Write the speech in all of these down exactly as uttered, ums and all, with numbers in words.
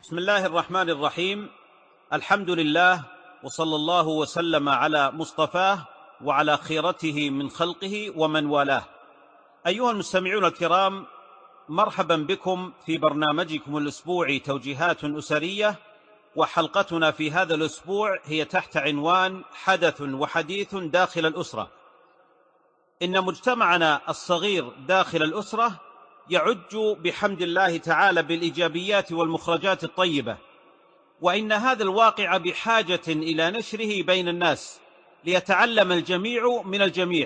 بسم الله الرحمن الرحيم. الحمد لله، وصلى الله وسلم على مصطفاه وعلى خيرته من خلقه ومن والاه. أيها المستمعون الكرام، مرحبا بكم في برنامجكم الأسبوعي توجيهات أسرية، وحلقتنا في هذا الأسبوع هي تحت عنوان حدث وحديث داخل الأسرة. إن مجتمعنا الصغير داخل الأسرة يعج بحمد الله تعالى بالإيجابيات والمخرجات الطيبة، وإن هذا الواقع بحاجة إلى نشره بين الناس ليتعلم الجميع من الجميع.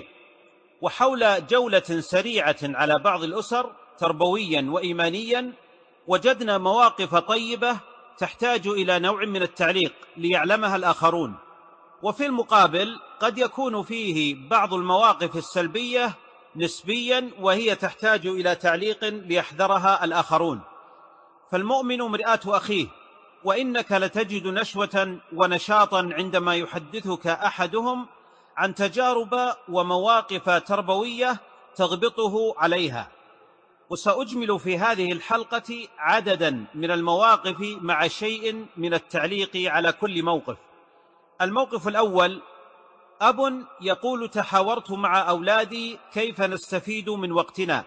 وحول جولة سريعة على بعض الأسر تربويا وإيمانيا وجدنا مواقف طيبة تحتاج إلى نوع من التعليق ليعلمها الآخرون، وفي المقابل قد يكون فيه بعض المواقف السلبية نسبيا وهي تحتاج إلى تعليق ليحذرها الآخرون. فالمؤمن مرآة أخيه، وإنك لتجد نشوة ونشاطا عندما يحدثك أحدهم عن تجارب ومواقف تربوية تغبطه عليها. وسأجمل في هذه الحلقة عددا من المواقف مع شيء من التعليق على كل موقف. الموقف الأول: أب يقول: تحاورت مع أولادي كيف نستفيد من وقتنا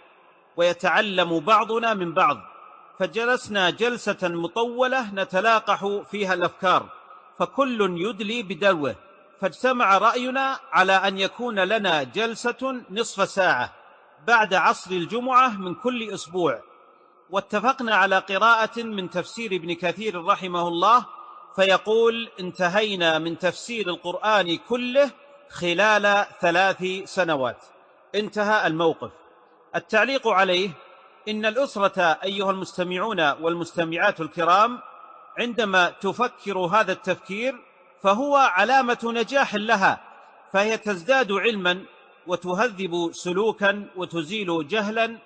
ويتعلم بعضنا من بعض، فجلسنا جلسة مطولة نتلاقح فيها الأفكار، فكل يدلي بدلوه، فاجتمع رأينا على أن يكون لنا جلسة نصف ساعة بعد عصر الجمعة من كل أسبوع، واتفقنا على قراءة من تفسير ابن كثير رحمه الله، فيقول: انتهينا من تفسير القرآن كله خلال ثلاث سنوات. انتهى الموقف. التعليق عليه: إن الأسرة أيها المستمعون والمستمعات الكرام عندما تفكر هذا التفكير فهو علامة نجاح لها، فهي تزداد علما وتهذب سلوكا وتزيل جهلا،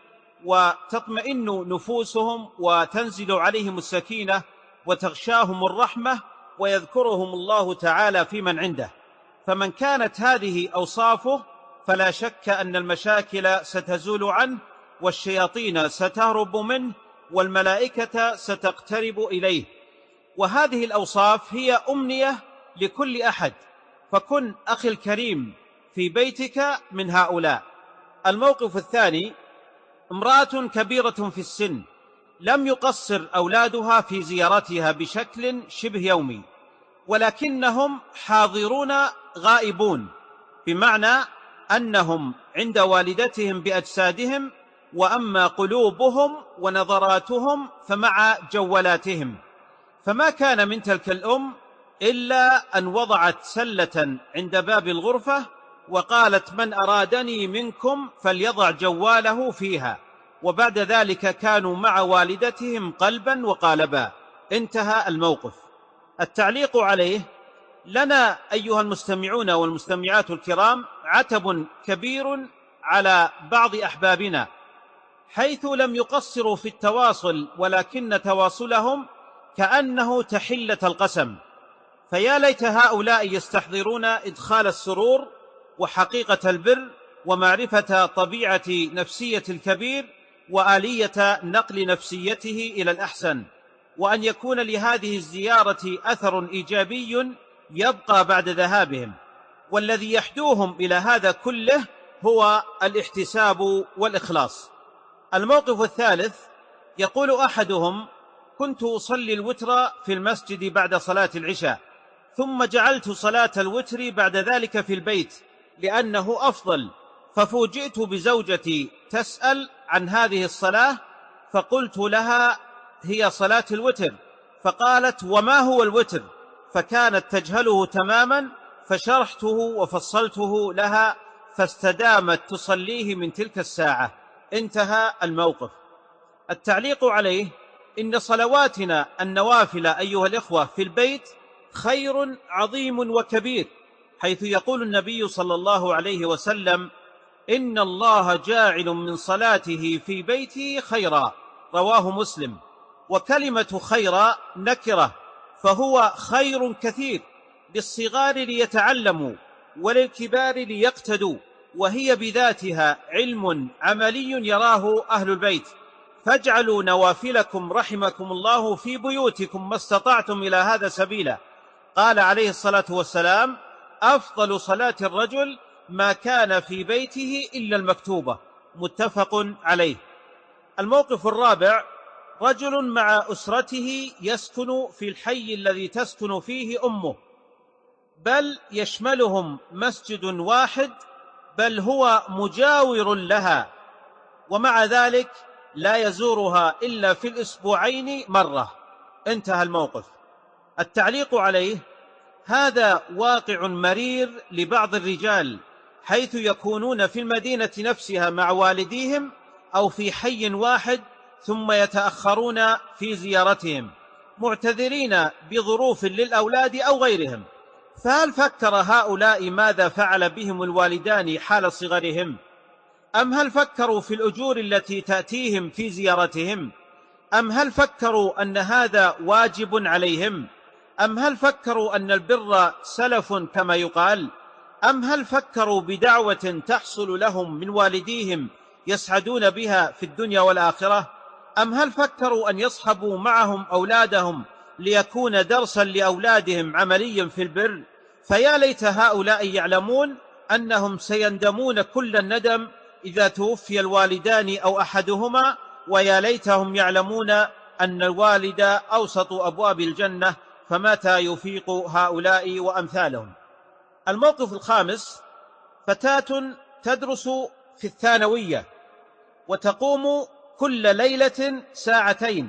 وتطمئن نفوسهم وتنزل عليهم السكينة وتغشاهم الرحمة ويذكرهم الله تعالى في من عنده. فمن كانت هذه أوصافه فلا شك أن المشاكل ستزول عنه، والشياطين ستهرب منه، والملائكة ستقترب إليه. وهذه الأوصاف هي أمنية لكل أحد، فكن أخي الكريم في بيتك من هؤلاء. الموقف الثاني: امرأة كبيرة في السن لم يقصر أولادها في زيارتها بشكل شبه يومي، ولكنهم حاضرون غائبون، بمعنى أنهم عند والدتهم بأجسادهم، وأما قلوبهم ونظراتهم فمع جوالاتهم. فما كان من تلك الأم إلا أن وضعت سلة عند باب الغرفة وقالت: من أرادني منكم فليضع جواله فيها، وبعد ذلك كانوا مع والدتهم قلبا وقالبا. انتهى الموقف. التعليق عليه: لنا أيها المستمعون والمستمعات الكرام عتب كبير على بعض أحبابنا، حيث لم يقصروا في التواصل، ولكن تواصلهم كأنه تحلة القسم. فيا ليت هؤلاء يستحضرون إدخال السرور وحقيقة البر ومعرفة طبيعة نفسية الكبير وآلية نقل نفسيته إلى الأحسن، وأن يكون لهذه الزيارة أثر إيجابي يبقى بعد ذهابهم. والذي يحدوهم إلى هذا كله هو الاحتساب والإخلاص. الموقف الثالث: يقول أحدهم: كنت أصلي الوتر في المسجد بعد صلاة العشاء، ثم جعلت صلاة الوتر بعد ذلك في البيت لأنه أفضل، ففوجئت بزوجتي تسأل عن هذه الصلاة، فقلت لها: هي صلاة الوتر. فقالت: وما هو الوتر؟ فكانت تجهله تماما، فشرحته وفصلته لها، فاستدامت تصليه من تلك الساعة. انتهى الموقف. التعليق عليه: إن صلواتنا النوافل أيها الإخوة في البيت خير عظيم وكبير، حيث يقول النبي صلى الله عليه وسلم: إن الله جاعل من صلاته في بيته خيرا، رواه مسلم. وكلمة خيرا نكرة، فهو خير كثير، للصغار ليتعلموا وللكبار ليقتدوا، وهي بذاتها علم عملي يراه أهل البيت. فاجعلوا نوافلكم رحمكم الله في بيوتكم ما استطعتم إلى هذا سبيلا. قال عليه الصلاة والسلام: أفضل صلاة الرجل ما كان في بيته إلا المكتوبة. متفق عليه. الموقف الرابع: رجل مع أسرته يسكن في الحي الذي تسكن فيه أمه، بل يشملهم مسجد واحد، بل هو مجاور لها، ومع ذلك لا يزورها إلا في الأسبوعين مرة. انتهى الموقف. التعليق عليه: هذا واقع مرير لبعض الرجال، حيث يكونون في المدينة نفسها مع والديهم أو في حي واحد، ثم يتأخرون في زيارتهم معتذرين بظروف للأولاد أو غيرهم. فهل فكر هؤلاء ماذا فعل بهم الوالدان حال صغرهم؟ أم هل فكروا في الأجور التي تأتيهم في زيارتهم؟ أم هل فكروا أن هذا واجب عليهم؟ أم هل فكروا أن البر سلف كما يقال؟ أم هل فكروا بدعوة تحصل لهم من والديهم يسعدون بها في الدنيا والآخرة؟ أم هل فكروا أن يصحبوا معهم أولادهم ليكون درسا لأولادهم عمليا في البر؟ فيا ليت هؤلاء يعلمون أنهم سيندمون كل الندم إذا توفي الوالدان أو أحدهما، ويا ليتهم يعلمون أن الوالد أوسط أبواب الجنة، فمتى يفيق هؤلاء وأمثالهم. الموقف الخامس: فتاة تدرس في الثانوية وتقوم كل ليلة ساعتين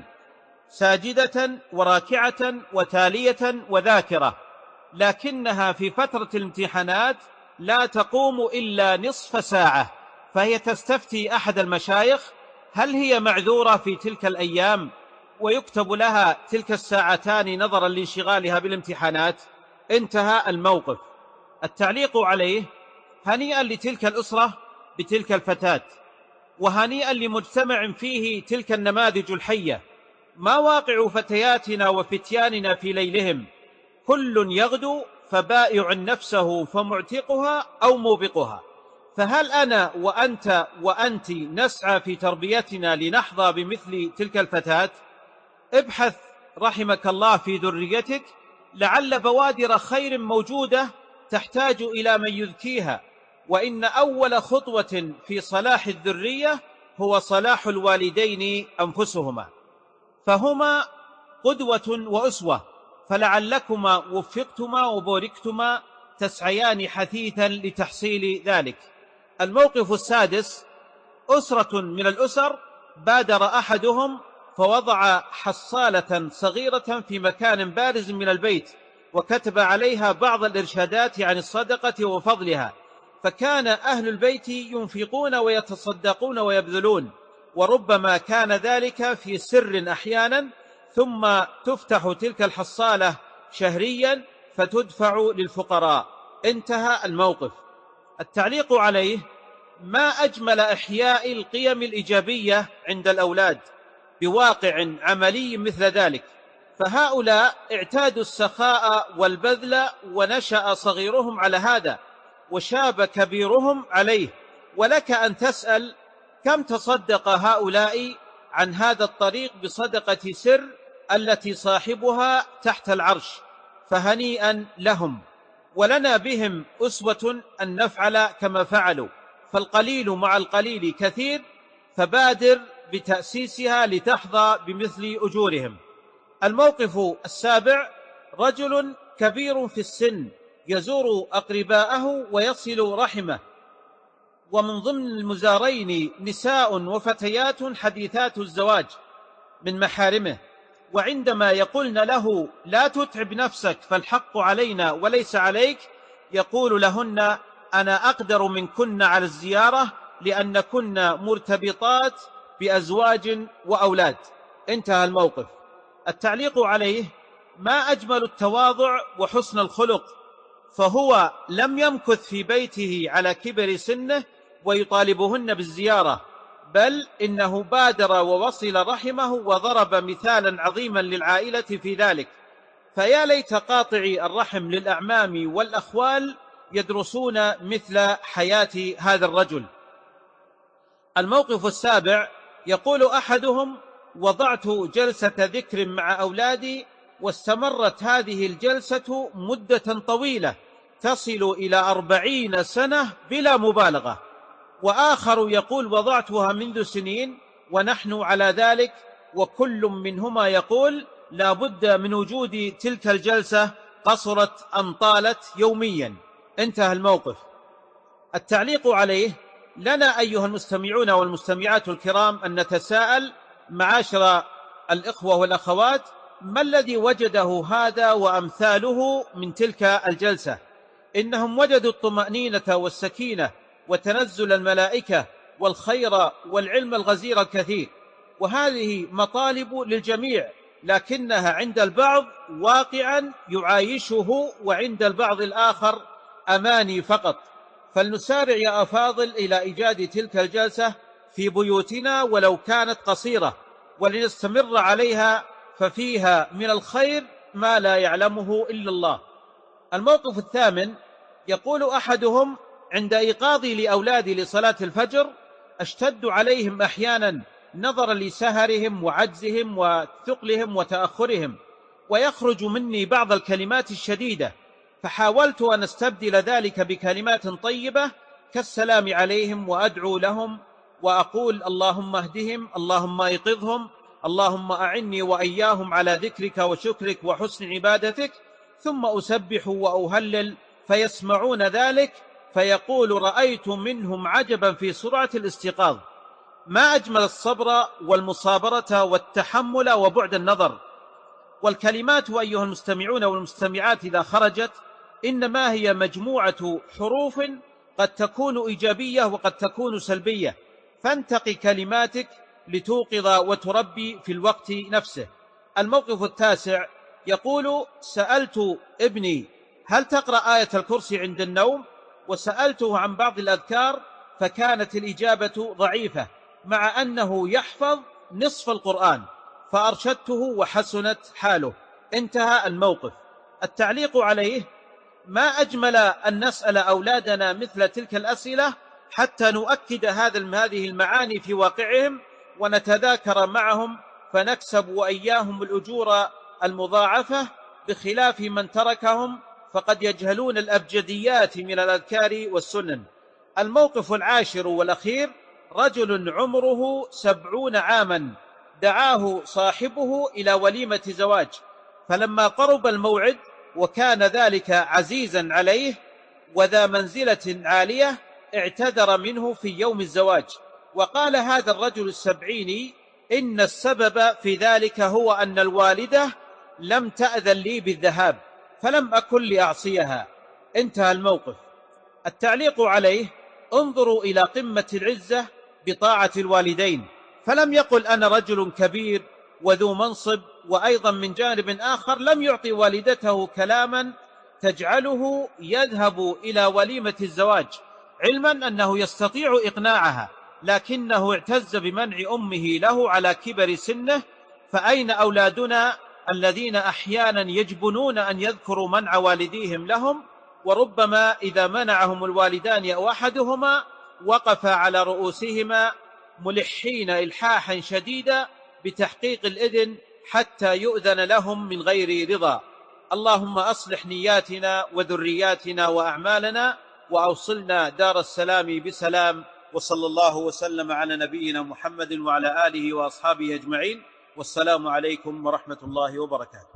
ساجدة وراكعة وتالية وذاكرة، لكنها في فترة الامتحانات لا تقوم إلا نصف ساعة، فهي تستفتي أحد المشايخ هل هي معذورة في تلك الأيام ويكتب لها تلك الساعتان نظرا لانشغالها بالامتحانات. انتهى الموقف. التعليق عليه: هنيئا لتلك الأسرة بتلك الفتاة، وهنيئا لمجتمع فيه تلك النماذج الحية. ما واقع فتياتنا وفتياننا في ليلهم؟ كل يغدو فبائع نفسه فمعتقها أو موبقها. فهل أنا وأنت وأنت نسعى في تربيتنا لنحظى بمثل تلك الفتاة؟ ابحث رحمك الله في ذريتك، لعل بوادر خير موجودة تحتاج إلى من يذكيها، وإن أول خطوة في صلاح الذرية هو صلاح الوالدين أنفسهما، فهما قدوة وأسوة، فلعلكما وفقتما وبوركتما تسعيان حثيثا لتحصيل ذلك. الموقف السادس: أسرة من الأسر بادر أحدهم فوضع حصالة صغيرة في مكان بارز من البيت، وكتب عليها بعض الإرشادات عن الصدقة وفضلها، فكان أهل البيت ينفقون ويتصدقون ويبذلون، وربما كان ذلك في سر أحيانا، ثم تفتح تلك الحصالة شهريا فتدفع للفقراء. انتهى الموقف. التعليق عليه: ما أجمل إحياء القيم الإيجابية عند الأولاد بواقع عملي مثل ذلك، فهؤلاء اعتادوا السخاء والبذل، ونشأ صغيرهم على هذا وشاب كبيرهم عليه. ولك أن تسأل كم تصدق هؤلاء عن هذا الطريق بصدقة سر التي صاحبها تحت العرش، فهنيئا لهم، ولنا بهم أسوة أن نفعل كما فعلوا، فالقليل مع القليل كثير، فبادر بتأسيسها لتحظى بمثل أجورهم. الموقف السابع: رجل كبير في السن يزور أقرباءه ويصل رحمه، ومن ضمن المزارين نساء وفتيات حديثات الزواج من محارمه، وعندما يقولن له لا تتعب نفسك فالحق علينا وليس عليك، يقول لهن أنا أقدر منكن على الزيارة لأنكن مرتبطات بأزواج وأولاد. انتهى الموقف. التعليق عليه: ما أجمل التواضع وحسن الخلق، فهو لم يمكث في بيته على كبر سنه ويطالبهن بالزيارة، بل إنه بادر ووصل رحمه وضرب مثالا عظيما للعائلة في ذلك. فيا ليت قاطعي الرحم للأعمام والأخوال يدرسون مثل حياة هذا الرجل. الموقف السابع: يقول أحدهم: وضعت جلسة ذكر مع أولادي واستمرت هذه الجلسة مدة طويلة تصل إلى أربعين سنة بلا مبالغة. وآخر يقول: وضعتها منذ سنين ونحن على ذلك، وكل منهما يقول لا بد من وجود تلك الجلسة قصرت أم طالت يوميا. انتهى الموقف. التعليق عليه: لنا أيها المستمعون والمستمعات الكرام أن نتساءل معاشر الإخوة والأخوات: ما الذي وجده هذا وأمثاله من تلك الجلسة؟ إنهم وجدوا الطمأنينة والسكينة وتنزل الملائكة والخير والعلم الغزير الكثير، وهذه مطالب للجميع، لكنها عند البعض واقعا يعايشه، وعند البعض الآخر أماني فقط. فلنسارع يا أفاضل إلى إيجاد تلك الجلسة في بيوتنا ولو كانت قصيرة، ولنستمر عليها، ففيها من الخير ما لا يعلمه إلا الله. الموقف الثامن: يقول أحدهم: عند إيقاظي لأولادي لصلاة الفجر أشتد عليهم أحيانا نظرا لسهرهم وعجزهم وثقلهم وتأخرهم، ويخرج مني بعض الكلمات الشديدة، فحاولت أن أستبدل ذلك بكلمات طيبة كالسلام عليهم، وأدعو لهم وأقول: اللهم اهدهم، اللهم ايقظهم، اللهم أعني وإياهم على ذكرك وشكرك وحسن عبادتك، ثم أسبح وأهلل، فيسمعون ذلك، فيقول: رأيت منهم عجبا في سرعة الاستيقاظ. ما أجمل الصبر والمصابرة والتحمل وبعد النظر. والكلمات أيها المستمعون والمستمعات إذا خرجت إنما هي مجموعة حروف قد تكون إيجابية وقد تكون سلبية، فانتقي كلماتك لتوقظ وتربي في الوقت نفسه. الموقف التاسع: يقول: سألت ابني هل تقرأ آية الكرسي عند النوم؟ وسألته عن بعض الأذكار، فكانت الإجابة ضعيفة مع أنه يحفظ نصف القرآن، فأرشدته وحسنت حاله. انتهى الموقف. التعليق عليه: ما أجمل أن نسأل أولادنا مثل تلك الأسئلة حتى نؤكد هذه المعاني في واقعهم ونتذاكر معهم، فنكسب وإياهم الأجور المضاعفة، بخلاف من تركهم فقد يجهلون الأبجديات من الأذكار والسنن. الموقف العاشر والأخير: رجل عمره سبعون عاما دعاه صاحبه إلى وليمة زواج، فلما قرب الموعد وكان ذلك عزيزا عليه وذا منزلة عالية اعتذر منه في يوم الزواج، وقال هذا الرجل السبعيني: إن السبب في ذلك هو أن الوالدة لم تأذن لي بالذهاب فلم أكن لأعصيها. انتهى الموقف. التعليق عليه: انظروا إلى قمة العزة بطاعة الوالدين، فلم يقل أنا رجل كبير وذو منصب، وأيضا من جانب آخر لم يعطي والدته كلاما تجعله يذهب إلى وليمة الزواج، علما أنه يستطيع إقناعها، لكنه اعتز بمنع أمه له على كبر سنه. فأين أولادنا الذين أحيانا يجبنون أن يذكروا منع والديهم لهم، وربما إذا منعهم الوالدان أو أحدهما وقف على رؤوسهما ملحين إلحاحا شديدا بتحقيق الإذن حتى يؤذن لهم من غير رضا. اللهم أصلح نياتنا وذرياتنا وأعمالنا، وأوصلنا دار السلام بسلام. وصلى الله وسلم على نبينا محمد وعلى آله وأصحابه أجمعين، والسلام عليكم ورحمة الله وبركاته.